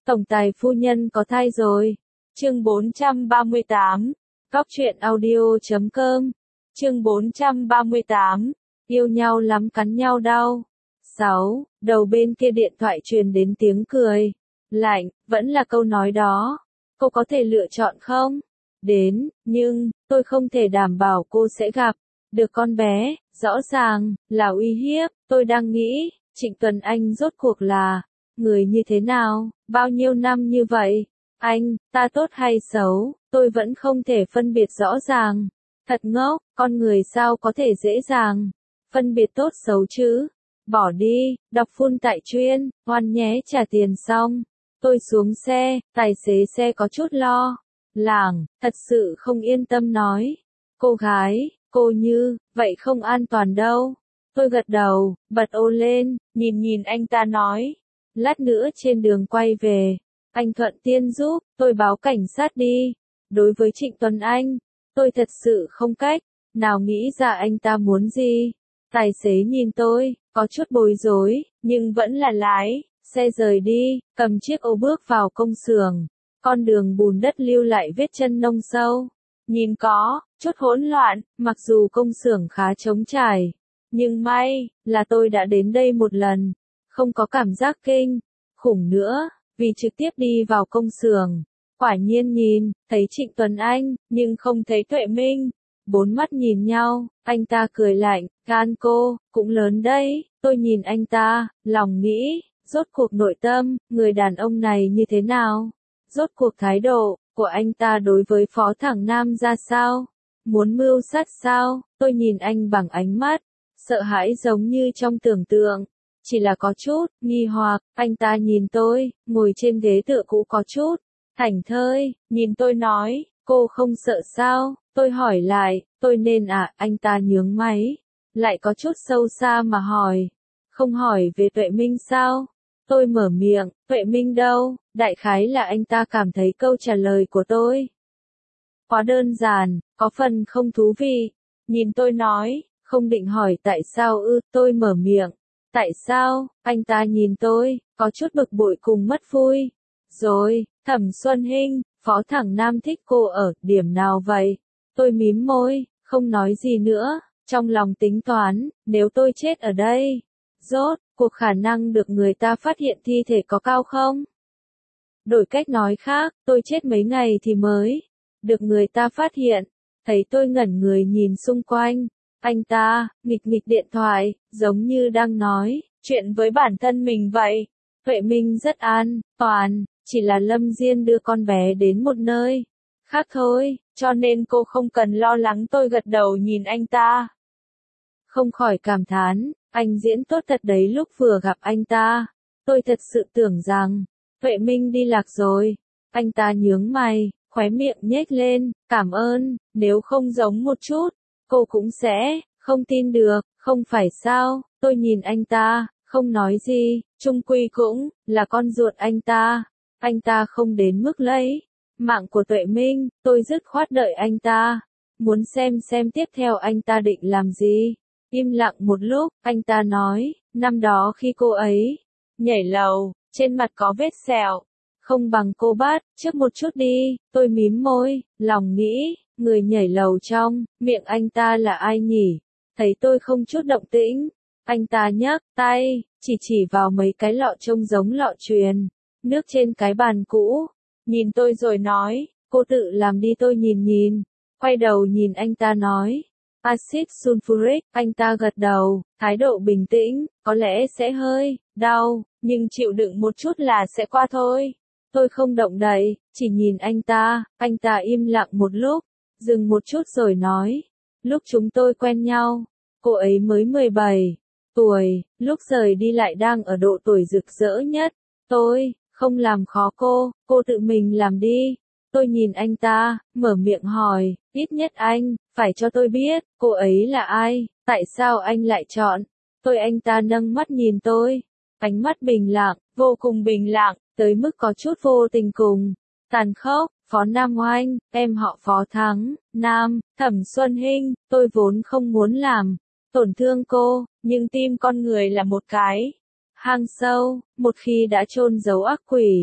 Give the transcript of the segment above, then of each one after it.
Tổng tài phu nhân có thai rồi. Chương 438. Cóc truyện audio.com. Chương 438. Yêu nhau lắm cắn nhau đau. 6. Đầu bên kia điện thoại truyền đến tiếng cười. Lạnh, vẫn là câu nói đó. Cô có thể lựa chọn không? Đến, nhưng, tôi không thể đảm bảo cô sẽ gặp được con bé. Rõ ràng, là uy hiếp. Tôi đang nghĩ, Trịnh Tuấn Anh rốt cuộc là người như thế nào, bao nhiêu năm như vậy? Anh, ta tốt hay xấu, tôi vẫn không thể phân biệt rõ ràng. Thật ngốc, con người sao có thể dễ dàng phân biệt tốt xấu chứ? Bỏ đi, đọc full tại chuyên, ngoan nhé trả tiền xong. Tôi xuống xe, tài xế xe có chút lo lắng, thật sự không yên tâm nói. Cô gái, cô như, vậy không an toàn đâu. Tôi gật đầu, bật ô lên, nhìn anh ta nói. Lát nữa trên đường quay về, anh thuận tiện giúp tôi báo cảnh sát đi. Đối với Trịnh Tuấn Anh, tôi thật sự không cách nào nghĩ ra anh ta muốn gì. Tài xế nhìn tôi, có chút bối rối, nhưng vẫn là lái xe rời đi, cầm chiếc ô bước vào công xưởng. Con đường bùn đất lưu lại vết chân nông sâu, nhìn có chút hỗn loạn, mặc dù công xưởng khá trống trải, nhưng may là tôi đã đến đây một lần, không có cảm giác kinh khủng nữa, vì trực tiếp đi vào công xưởng. Quả nhiên nhìn thấy Trịnh Tuấn Anh, nhưng không thấy Tuệ Minh. Bốn mắt nhìn nhau, anh ta cười lạnh, gan cô cũng lớn đấy. Tôi nhìn anh ta, lòng nghĩ, rốt cuộc nội tâm người đàn ông này như thế nào? Rốt cuộc thái độ của anh ta đối với Phó Thẳng Nam ra sao? Muốn mưu sát sao? Tôi nhìn anh bằng ánh mắt sợ hãi giống như trong tưởng tượng. Chỉ là có chút nghi hoặc, anh ta nhìn tôi, ngồi trên ghế tựa cũ có chút thảnh thơi, nhìn tôi nói, cô không sợ sao? Tôi hỏi lại, tôi nên à? Anh ta nhướng máy, lại có chút sâu xa mà hỏi, không hỏi về Tuệ Minh sao? Tôi mở miệng, Tuệ Minh đâu? Đại khái là anh ta cảm thấy câu trả lời của tôi quá đơn giản, có phần không thú vị. Nhìn tôi nói, không định hỏi tại sao ư? Tôi mở miệng, tại sao? Anh ta nhìn tôi, có chút bực bội cùng mất vui. Rồi, Thẩm Xuân Hinh, Phó Thẳng Nam thích cô ở điểm nào vậy? Tôi mím môi, không nói gì nữa, trong lòng tính toán, nếu tôi chết ở đây, rốt cuộc khả năng được người ta phát hiện thi thể có cao không? Đổi cách nói khác, tôi chết mấy ngày thì mới được người ta phát hiện. Thấy tôi ngẩn người nhìn xung quanh, anh ta nghịch điện thoại, giống như đang nói chuyện với bản thân mình vậy. Tuệ Minh rất an toàn, chỉ là Lâm Diên đưa con bé đến một nơi khác thôi, cho nên cô không cần lo lắng. Tôi gật đầu nhìn anh ta, không khỏi cảm thán, anh diễn tốt thật đấy. Lúc vừa gặp anh ta, tôi thật sự tưởng rằng Tuệ Minh đi lạc rồi. Anh ta nhướng mày, khóe miệng nhếch lên, cảm ơn, nếu không giống một chút, cô cũng sẽ không tin được, không phải sao? Tôi nhìn anh ta, không nói gì, chung quy cũng là con ruột anh ta. Anh ta không đến mức lấy mạng của Tuệ Minh, tôi dứt khoát đợi anh ta, muốn xem tiếp theo anh ta định làm gì. Im lặng một lúc, anh ta nói, năm đó khi cô ấy nhảy lầu, trên mặt có vết sẹo, không bằng cô bắt trước một chút đi. Tôi mím môi, lòng nghĩ, người nhảy lầu trong miệng anh ta là ai nhỉ? Thấy tôi không chút động tĩnh, anh ta nhấc tay, chỉ vào mấy cái lọ trông giống lọ truyền nước trên cái bàn cũ, nhìn tôi rồi nói, cô tự làm đi. Tôi nhìn, quay đầu nhìn anh ta nói, axit sulfuric. Anh ta gật đầu, thái độ bình tĩnh, có lẽ sẽ hơi đau, nhưng chịu đựng một chút là sẽ qua thôi. Tôi không động đậy, chỉ nhìn anh ta im lặng một lúc, dừng một chút rồi nói, lúc chúng tôi quen nhau, cô ấy mới 17 tuổi, lúc rời đi lại đang ở độ tuổi rực rỡ nhất. Tôi không làm khó cô tự mình làm đi. Tôi nhìn anh ta, mở miệng hỏi, ít nhất anh phải cho tôi biết, cô ấy là ai, tại sao anh lại chọn tôi? Anh ta nâng mắt nhìn tôi, ánh mắt bình lặng, vô cùng bình lặng, tới mức có chút vô tình cùng tàn khốc. Phó Nam Oanh, em họ Phó Thắng Nam, Thẩm Xuân Hinh. Tôi vốn không muốn làm tổn thương cô, nhưng tim con người là một cái hang sâu, một khi đã chôn giấu ác quỷ,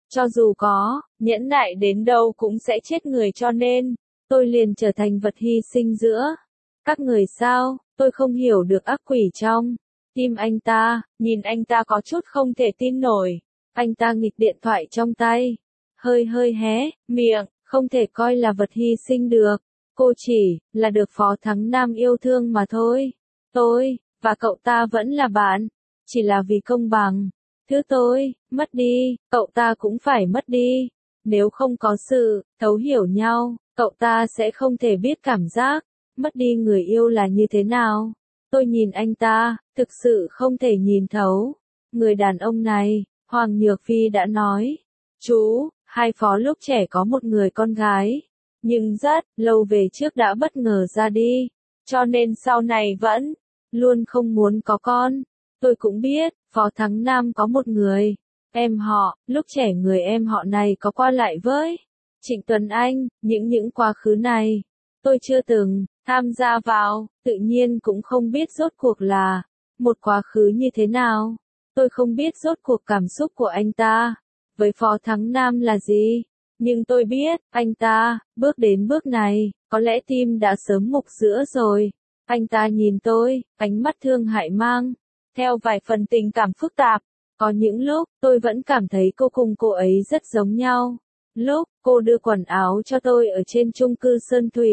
Cho dù có, nhẫn nại đến đâu cũng sẽ chết người cho nên, tôi liền trở thành vật hy sinh giữa các người sao, tôi không hiểu được ác quỷ trong tim anh ta, nhìn anh ta có chút không thể tin nổi. Anh ta nghịch điện thoại trong tay, hơi hơi hé miệng, không thể coi là vật hy sinh được. Cô chỉ là được Phó Thắng Nam yêu thương mà thôi. Tôi và cậu ta vẫn là bạn, chỉ là vì công bằng. Thứ tôi mất đi, cậu ta cũng phải mất đi. Nếu không có sự thấu hiểu nhau, cậu ta sẽ không thể biết cảm giác mất đi người yêu là như thế nào. Tôi nhìn anh ta, thực sự không thể nhìn thấu. Người đàn ông này, Hoàng Nhược Phi đã nói, chú, hai Phó lúc trẻ có một người con gái, nhưng rất lâu về trước đã bất ngờ ra đi, cho nên sau này vẫn luôn không muốn có con. Tôi cũng biết, Phó Thắng Nam có một người em họ, lúc trẻ người em họ này có qua lại với Trịnh Tuấn Anh, những quá khứ này, tôi chưa từng tham gia vào, tự nhiên cũng không biết rốt cuộc là một quá khứ như thế nào. Tôi không biết rốt cuộc cảm xúc của anh ta với Phó Thắng Nam là gì, nhưng tôi biết, anh ta bước đến bước này, có lẽ tim đã sớm mục giữa rồi. Anh ta nhìn tôi, ánh mắt thương hại mang theo vài phần tình cảm phức tạp. Có những lúc, tôi vẫn cảm thấy cô cùng cô ấy rất giống nhau. Lúc cô đưa quần áo cho tôi ở trên chung cư Sơn Thủy,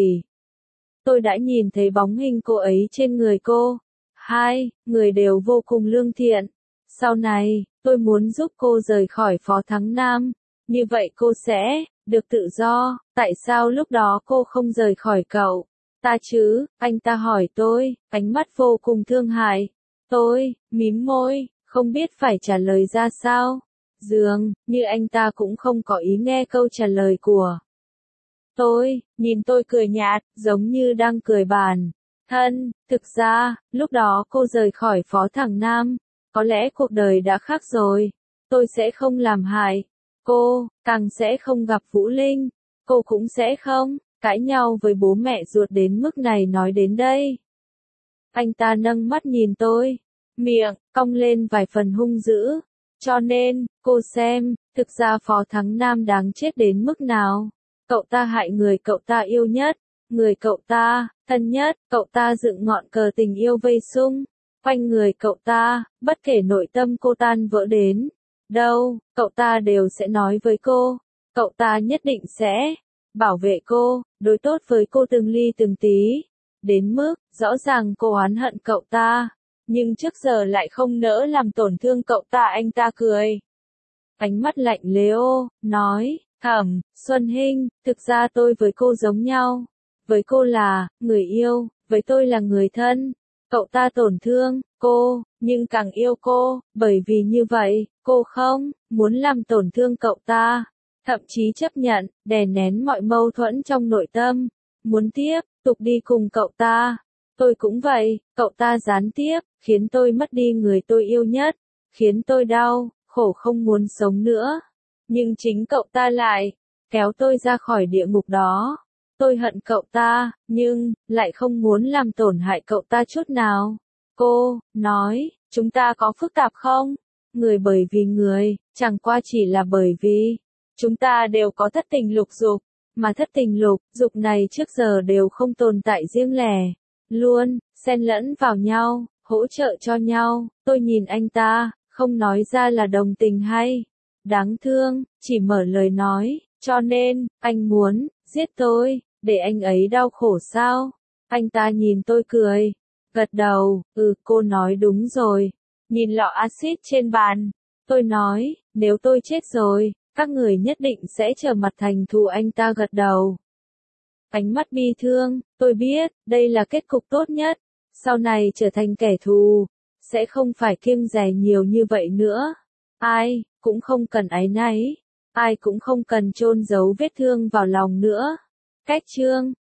tôi đã nhìn thấy bóng hình cô ấy trên người cô. Hai người đều vô cùng lương thiện. Sau này, tôi muốn giúp cô rời khỏi Phó Thắng Nam, như vậy cô sẽ được tự do. Tại sao lúc đó cô không rời khỏi cậu ta chứ? Anh ta hỏi tôi, ánh mắt vô cùng thương hại. Tôi mím môi, không biết phải trả lời ra sao. Dường như anh ta cũng không có ý nghe câu trả lời của tôi, nhìn tôi cười nhạt, giống như đang cười bản thân. Thực ra, lúc đó cô rời khỏi Phó Thắng Nam, có lẽ cuộc đời đã khác rồi. Tôi sẽ không làm hại cô, càng sẽ không gặp Vũ Linh, cô cũng sẽ không cãi nhau với bố mẹ ruột đến mức này. Nói đến đây, anh ta nâng mắt nhìn tôi, miệng cong lên vài phần hung dữ. Cho nên, cô xem, thực ra Phó Thắng Nam đáng chết đến mức nào. Cậu ta hại người cậu ta yêu nhất, người cậu ta thân nhất, cậu ta dựng ngọn cờ tình yêu vây xung quanh người cậu ta, bất kể nội tâm cô tan vỡ đến đâu, cậu ta đều sẽ nói với cô, cậu ta nhất định sẽ bảo vệ cô, đối tốt với cô từng ly từng tí, đến mức rõ ràng cô oán hận cậu ta, nhưng trước giờ lại không nỡ làm tổn thương cậu ta. Anh ta cười, ánh mắt lạnh lẽo, nói, Thẩm Xuân Hinh, thực ra tôi với cô giống nhau, với cô là người yêu, với tôi là người thân. Cậu ta tổn thương cô, nhưng càng yêu cô, bởi vì như vậy, cô không muốn làm tổn thương cậu ta, thậm chí chấp nhận đè nén mọi mâu thuẫn trong nội tâm, muốn tiếp tục đi cùng cậu ta. Tôi cũng vậy, cậu ta gián tiếp khiến tôi mất đi người tôi yêu nhất, khiến tôi đau khổ không muốn sống nữa. Nhưng chính cậu ta lại kéo tôi ra khỏi địa ngục đó. Tôi hận cậu ta, nhưng lại không muốn làm tổn hại cậu ta chút nào. Cô nói, chúng ta có phức tạp không? Người bởi vì người, chẳng qua chỉ là bởi vì chúng ta đều có thất tình lục dục, mà thất tình lục dục này trước giờ đều không tồn tại riêng lẻ, luôn xen lẫn vào nhau, hỗ trợ cho nhau. Tôi nhìn anh ta, không nói ra là đồng tình hay đáng thương, chỉ mở lời nói, cho nên, anh muốn giết tôi, để anh ấy đau khổ sao? Anh ta nhìn tôi cười, gật đầu, cô nói đúng rồi. Nhìn lọ axit trên bàn, tôi nói, nếu tôi chết rồi, các người nhất định sẽ trở mặt thành thù. Anh ta gật đầu, ánh mắt bi thương, tôi biết, đây là kết cục tốt nhất, sau này trở thành kẻ thù, sẽ không phải kiêng dè nhiều như vậy nữa. Ai cũng không cần áy náy, ai cũng không cần chôn giấu vết thương vào lòng nữa. Cách chương